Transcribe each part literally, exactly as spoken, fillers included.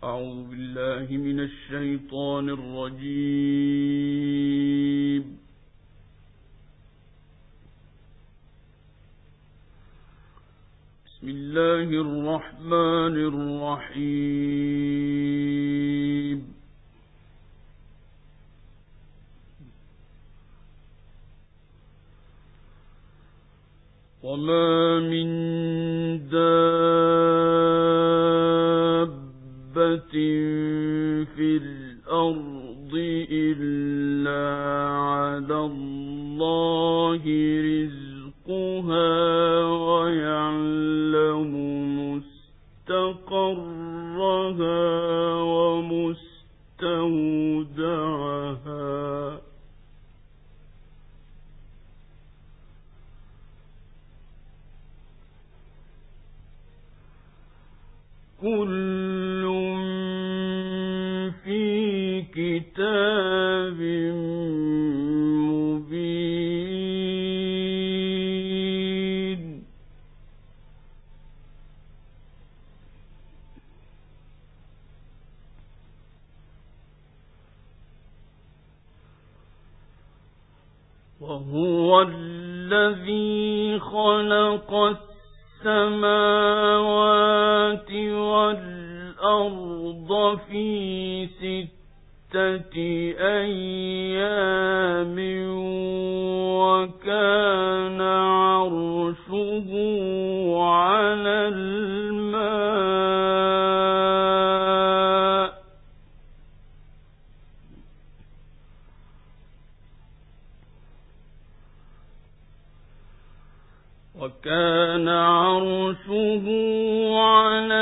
أعوذ بالله من الشيطان الرجيم. بسم الله الرحمن الرحيم. وما من دابة في الأرض إلا على الله رزقها ويعلم مستقرها ومستودعها كل في كتاب مبين. وهو الذي خلق السماوات والأرض في ستة أيام وكان عرشه على الماء وكان عرشه على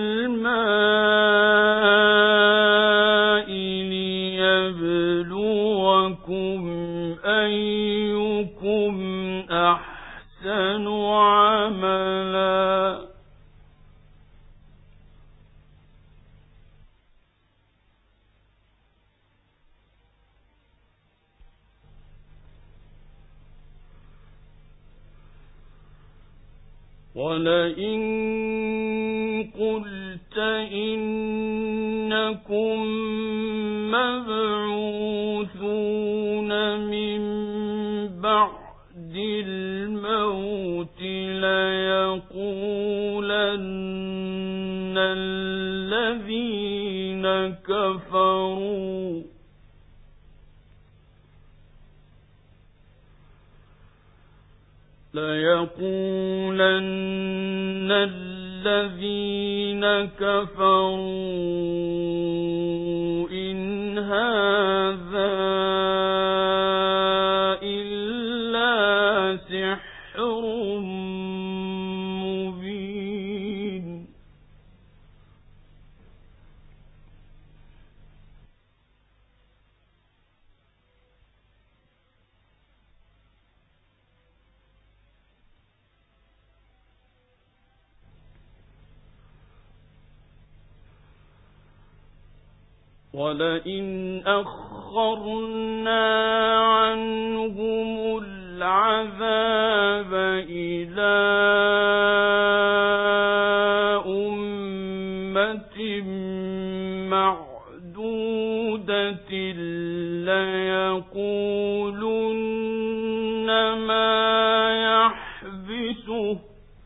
الماء ليبلوكم أيكم أحسن عملا. ولئن قلت إنكم مبعوثون من بعد الموت ليقولن الذين كفروا ليقولن الذين كفروا إن هذا إلا سحر مبين. ولئن أخرنا عنهم العذاب إلى أمة معدودة ليقولن ما يحبسه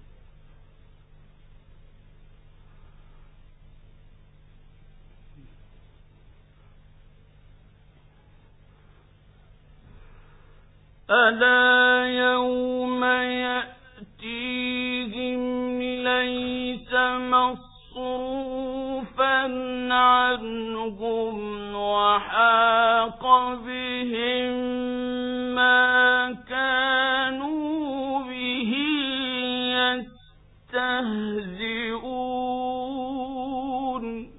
ألا يوم يأتيهم ليس مصروفا عنهم وحاق بهم ما كانوا به يستهزئون.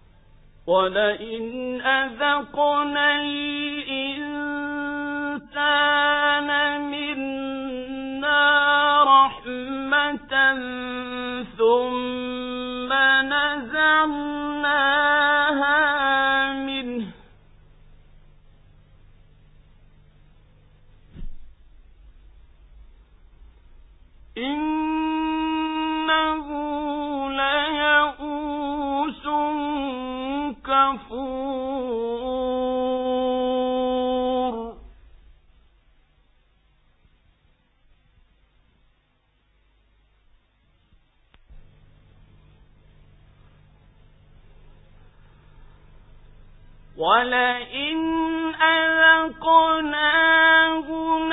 ولئن أذقنا الإنسان ولئن أذقناه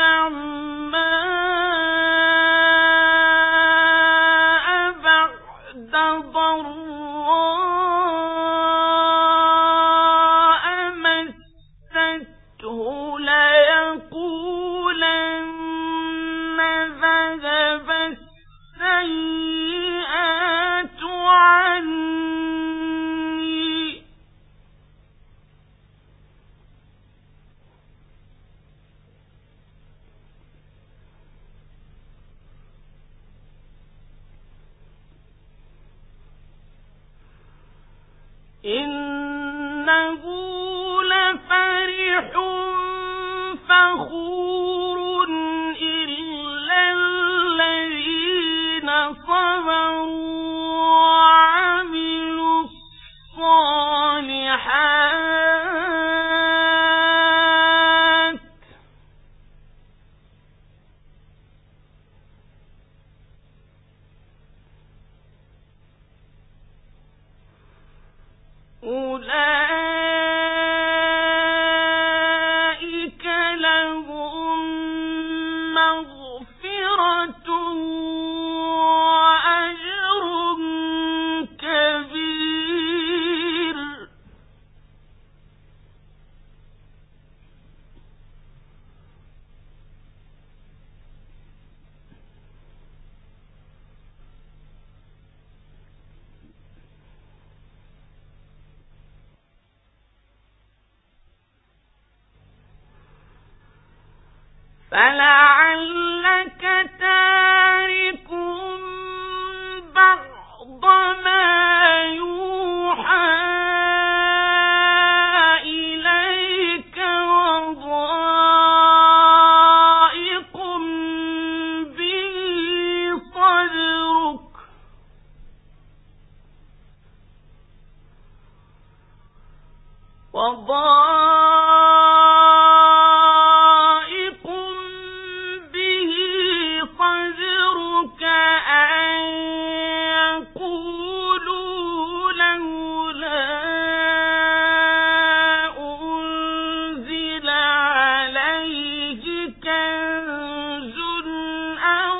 نعماء بعد ضراء مسته ليقولن ذهب السيئات عني إنه لفرح فخور إلا الذين صبروا وعملوا الصالحات أولئك لهم مغفرة وأجر كبير فلعلك تارك بعض ما يوحى إليك وضائق به صدرك وضائق به صدرك أن يقولوا لولا أنزل عليه كنز أو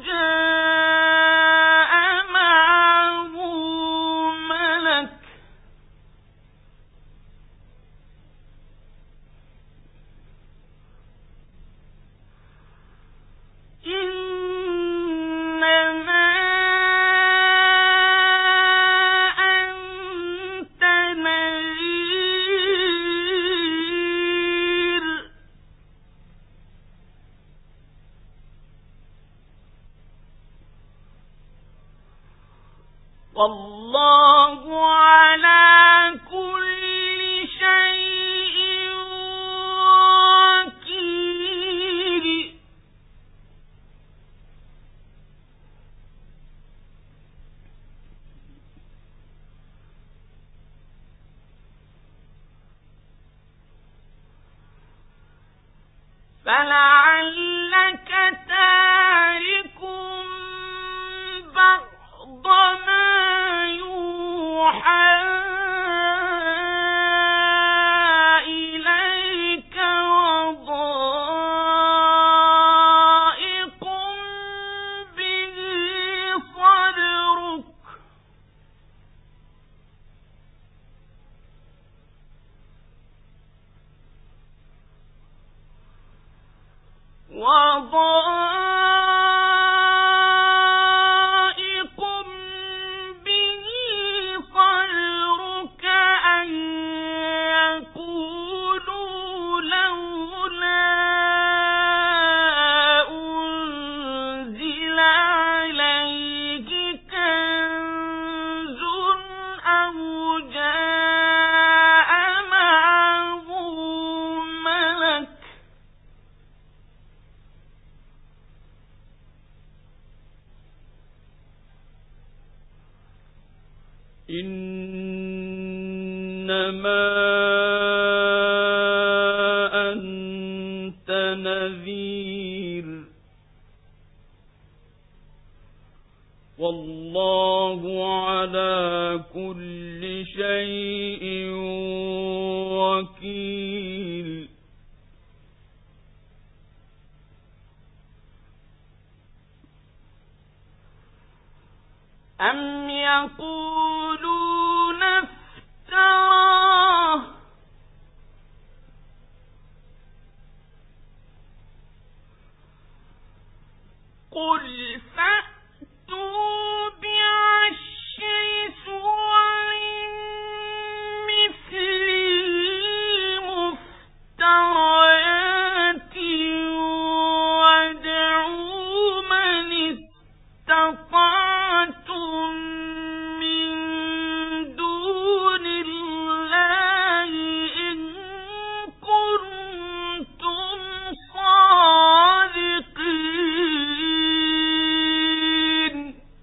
جاء معه ملك إنما أنت نذير والله على كل شيء وكيل فلعلك تارك بعض ما يوحى إليك وضائق به صدرك وضائق به صدرك أن يقولوا لولا أنزل عليه كنز أو جاء معه ملك إنما أنت نذير والله على كل شيء أم يقولون افتراه قل فأتوا بعشر سور مثله مفتريات وادعوا من استطعتم من دون الله إن كنتم صادقين.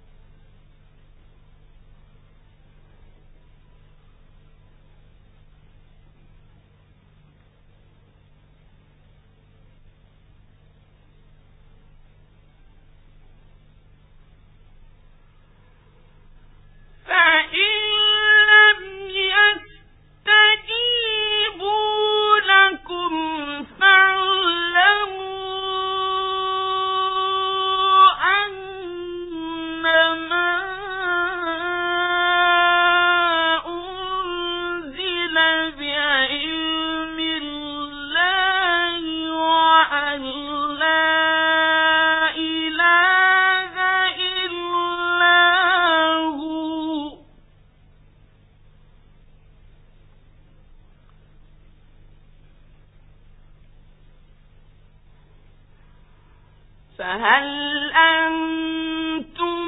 فإن لم يستجيبوا لكم فاعلموا أنما أنزل بعلم الله وأن لا إله إلا هو. فهل أنتم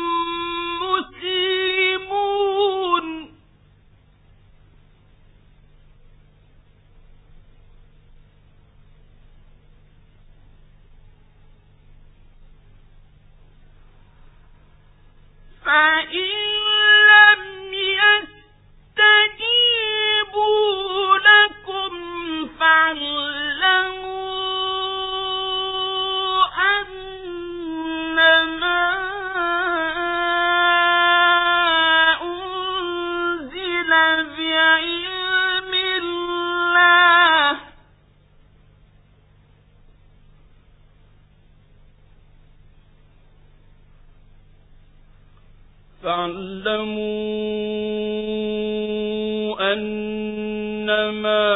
مسلمون؟ فإن لم يستجيبوا لكم فاعلموا أنما أنزل بعلم الله فاعلموا أنما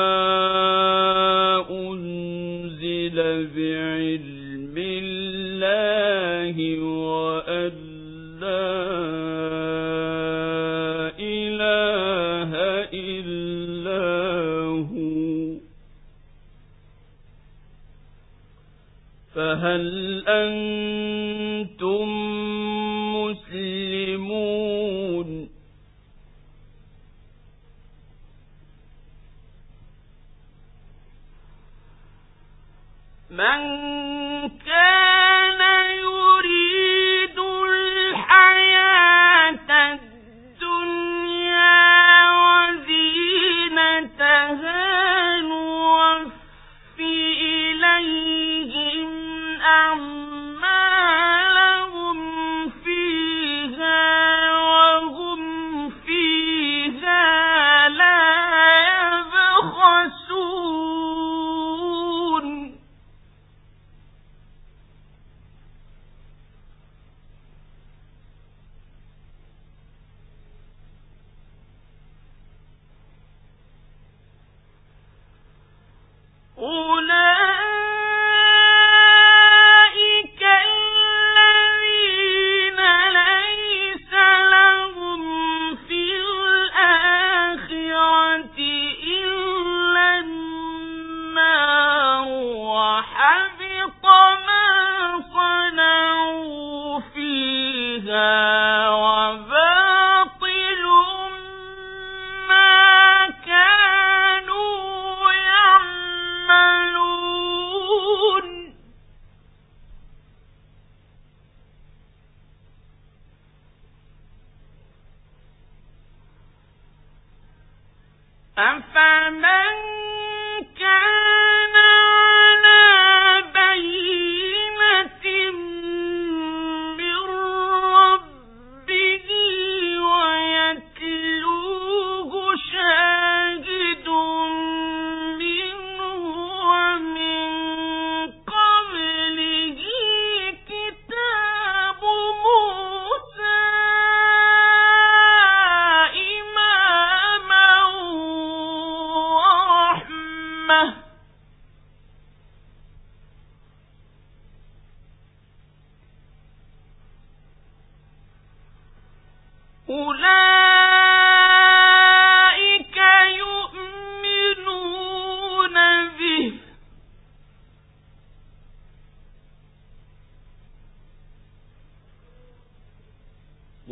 أنزل بعلم الله وأن لا إله إلا هو. فهل أنتم مسلمون؟ من كان يريد الحياة الدنيا وزينتها نوفي إليهم أعمالهم فيها وهم فيها لا يبخسون.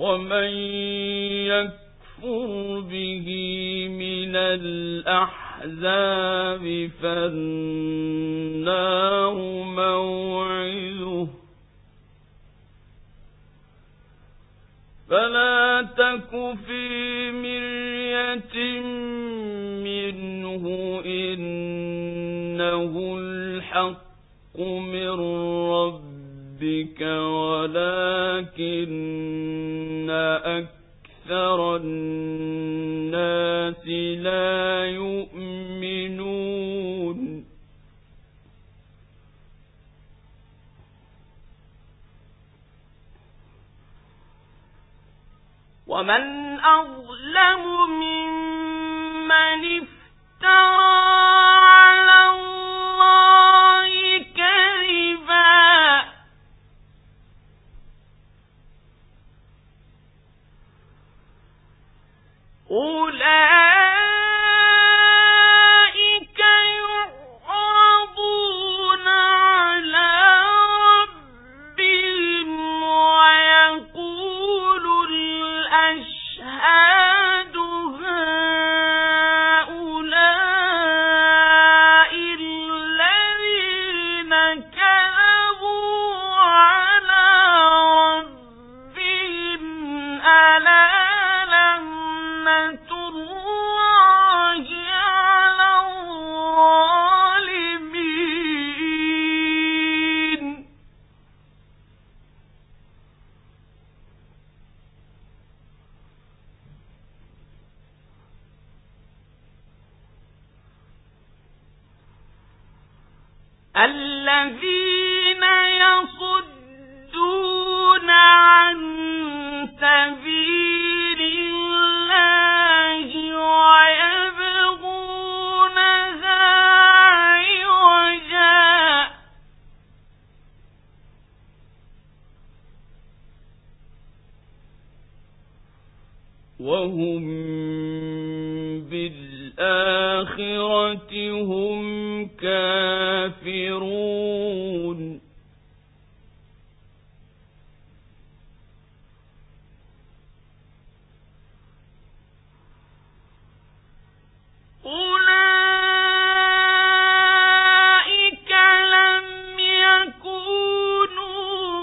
ومن يكفر به من الأحزاب فالنار موعده فلا تك في مرية منه إنه الحق من ربك ولكن أكثر الناس لا يؤمنون ومن أظلم ممن افترى على الله كذبا أولئك يعرضون على ربهم ويقول الأشهاد هؤلاء الذين كذبوا على ربهم ألا لعنة الله على الظالمين الذين يصدون عن سبيل الله ويبغونها عوجا وهم بالآخرة هم كافرون أولئك لم يكونوا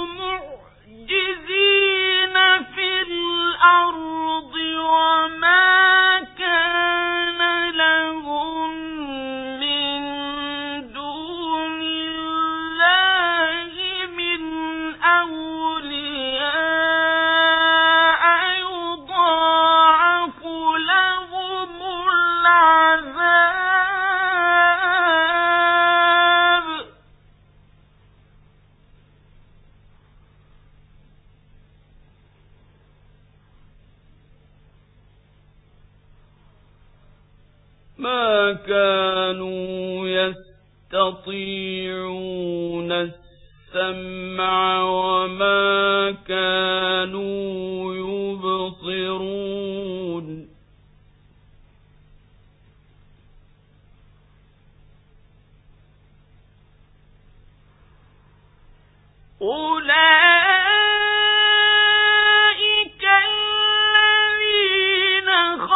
معجزين في الأرض وما كان لهم من دون الله من أولياء يضاعف لهم العذاب ما كانوا يستطيعون السمع وما كانوا يبصرون أولئك الذين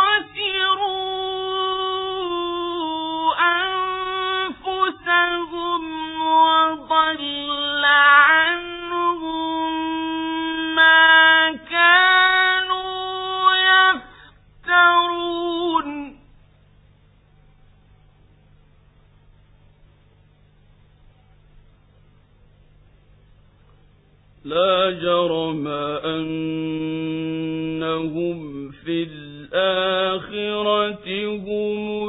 خسروا أنفسهم وضل عنهم ما كانوا يفترون لا جرم أنهم في الآخرة هم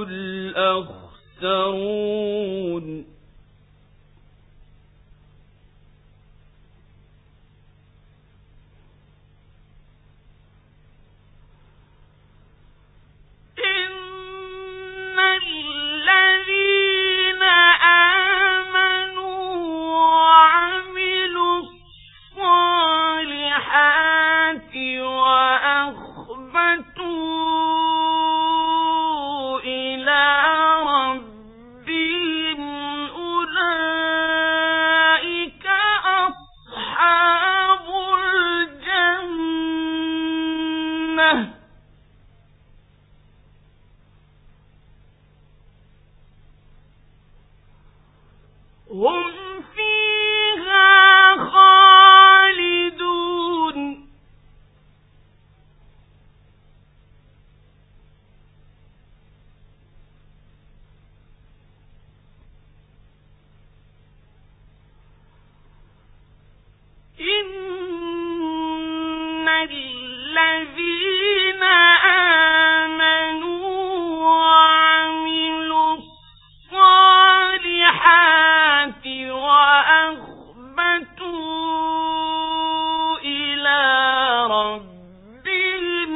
الأخسرون إن الذين آمنوا وعملوا الصالحات وأخبتوا إلى ربهم هم فيها خالدون إن الذين آمنوا وعملوا الصالحات وأخبتوا إلى ربهم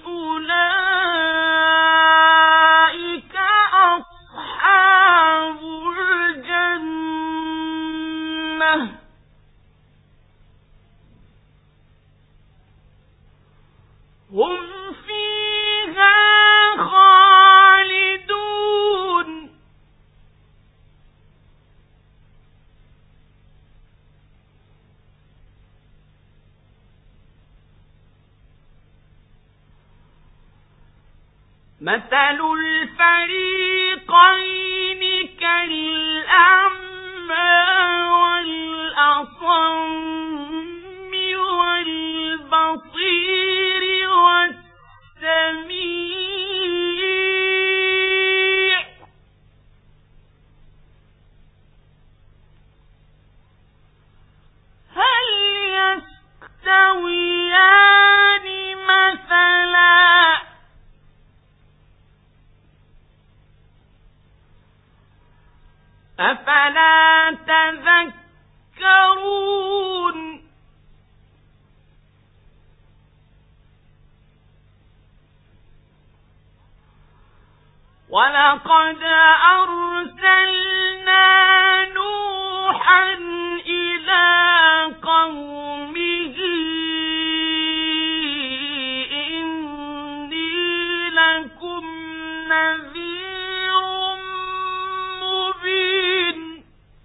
أولئك أصحاب الجنة هم فيها خالدون مثل الفريقين كالأعمى والأصم والبصير والسميع هل يستويان مثلا أفلا تذكرون ولقد أرسلنا نوحا إلى قومه إني لكم نذير مبين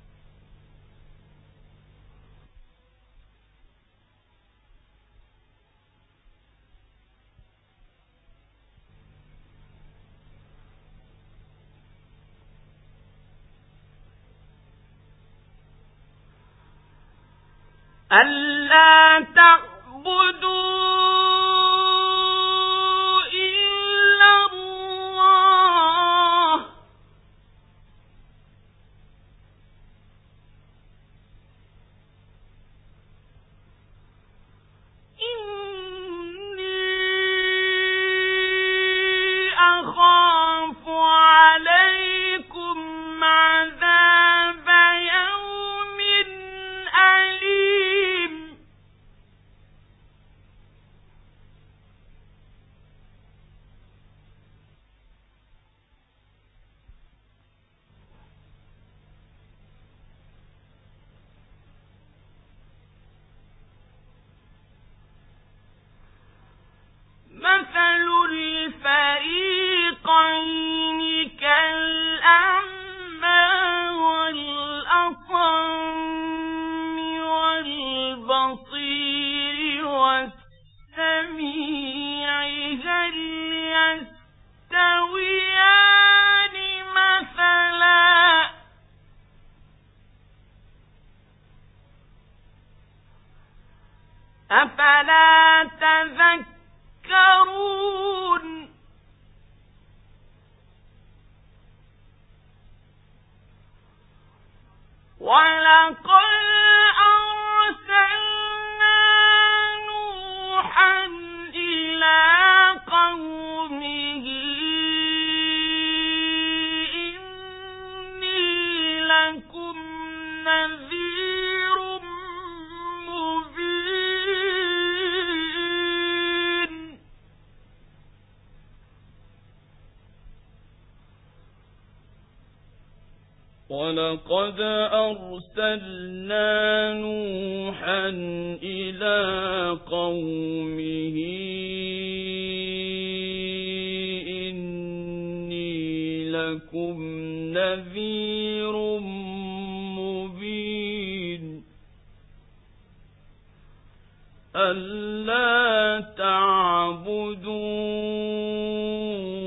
ألا تعبدوا إلا الله إني أخاف عليكم عذاب يوم أليم مثل الفريقين كالأعمى والأصم والبصير والسميع هل يستويان مثلا أفلا تذكرون ولقد أرسلنا نوحا إلى قومه إني لكم نذير مبين ولقد أرسلنا نوحا إلى قومه إني لكم نذير مبين ألا تعبدوا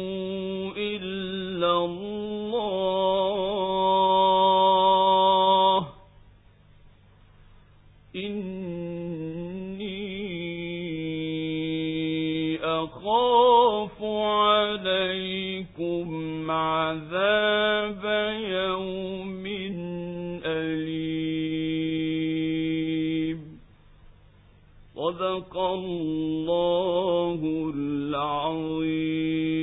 إلا الله وأخاف عليكم عذاب يوم أليم. صدق الله العظيم.